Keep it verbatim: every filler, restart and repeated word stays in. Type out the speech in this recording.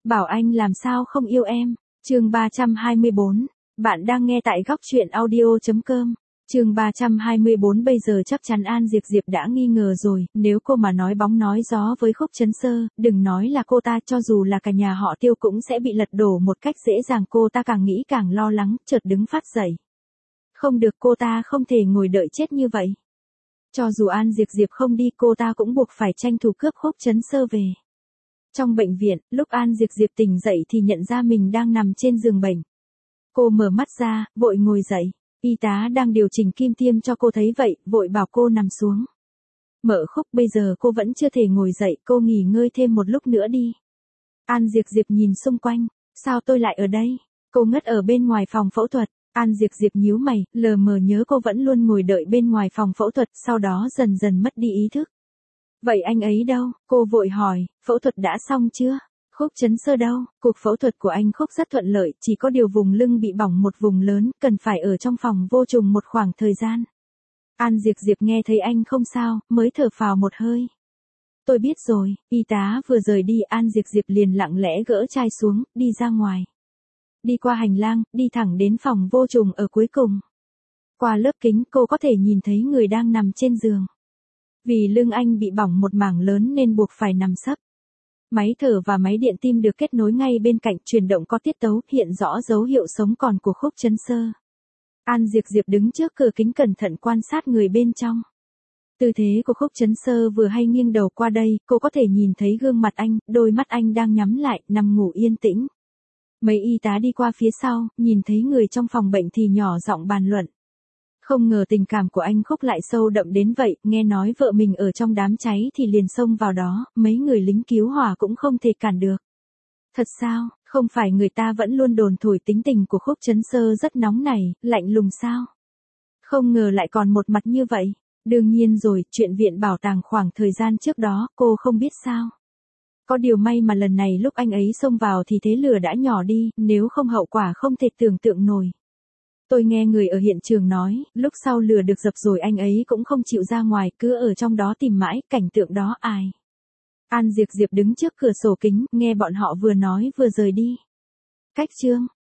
Bảo anh làm sao không yêu em. Chương ba trăm hai mươi bốn. Bạn đang nghe tại góc truyện audio chấm com. Chương ba trăm hai mươi bốn. Bây giờ chắc chắn An Diệp Diệp đã nghi ngờ rồi, nếu cô mà nói bóng nói gió với Khúc Chấn Sơ, đừng nói là cô ta, cho dù là cả nhà họ Tiêu cũng sẽ bị lật đổ một cách dễ dàng. Cô ta càng nghĩ càng lo lắng, chợt đứng phát dậy. Không được, cô ta không thể ngồi đợi chết như vậy. Cho dù An Diệp Diệp không đi, cô ta cũng buộc phải tranh thủ cướp Khúc Chấn Sơ về. Trong bệnh viện, lúc An Diệp Diệp tỉnh dậy thì nhận ra mình đang nằm trên giường bệnh. Cô mở mắt ra, vội ngồi dậy. Y tá đang điều chỉnh kim tiêm cho cô thấy vậy, vội bảo cô nằm xuống. Mợ Khúc, bây giờ cô vẫn chưa thể ngồi dậy, cô nghỉ ngơi thêm một lúc nữa đi. An Diệp Diệp nhìn xung quanh, sao tôi lại ở đây? Cô ngất ở bên ngoài phòng phẫu thuật. An Diệp Diệp nhíu mày, lờ mờ nhớ cô vẫn luôn ngồi đợi bên ngoài phòng phẫu thuật, sau đó dần dần mất đi ý thức. Vậy anh ấy đâu? Cô vội hỏi, phẫu thuật đã xong chưa? Khúc Chấn Sơ đâu? Cuộc phẫu thuật của anh Khúc rất thuận lợi, chỉ có điều vùng lưng bị bỏng một vùng lớn, cần phải ở trong phòng vô trùng một khoảng thời gian. An Diệp Diệp nghe thấy anh không sao, mới thở phào một hơi. Tôi biết rồi. Y tá vừa rời đi, An Diệp Diệp liền lặng lẽ gỡ chai xuống, đi ra ngoài. Đi qua hành lang, đi thẳng đến phòng vô trùng ở cuối cùng. Qua lớp kính, cô có thể nhìn thấy người đang nằm trên giường. Vì lưng anh bị bỏng một mảng lớn nên buộc phải nằm sấp. Máy thở và máy điện tim được kết nối ngay bên cạnh, chuyển động có tiết tấu, hiện rõ dấu hiệu sống còn của Khúc Chấn Sơ. An Diệp Diệp đứng trước cửa kính cẩn thận quan sát người bên trong. Tư thế của Khúc Chấn Sơ vừa hay nghiêng đầu qua đây, cô có thể nhìn thấy gương mặt anh, đôi mắt anh đang nhắm lại, nằm ngủ yên tĩnh. Mấy y tá đi qua phía sau, nhìn thấy người trong phòng bệnh thì nhỏ giọng bàn luận. Không ngờ tình cảm của anh Khúc lại sâu đậm đến vậy, nghe nói vợ mình ở trong đám cháy thì liền xông vào đó, mấy người lính cứu hỏa cũng không thể cản được. Thật sao, không phải người ta vẫn luôn đồn thổi tính tình của Khúc Chấn Sơ rất nóng nảy, lạnh lùng sao? Không ngờ lại còn một mặt như vậy. Đương nhiên rồi, chuyện viện bảo tàng khoảng thời gian trước đó, cô không biết sao. Có điều may mà lần này lúc anh ấy xông vào thì thế lửa đã nhỏ đi, nếu không hậu quả không thể tưởng tượng nổi. Tôi nghe người ở hiện trường nói, lúc sau lửa được dập rồi anh ấy cũng không chịu ra ngoài, cứ ở trong đó tìm mãi, cảnh tượng đó ai. An Diệp Diệp đứng trước cửa sổ kính, nghe bọn họ vừa nói vừa rời đi. Cách chương,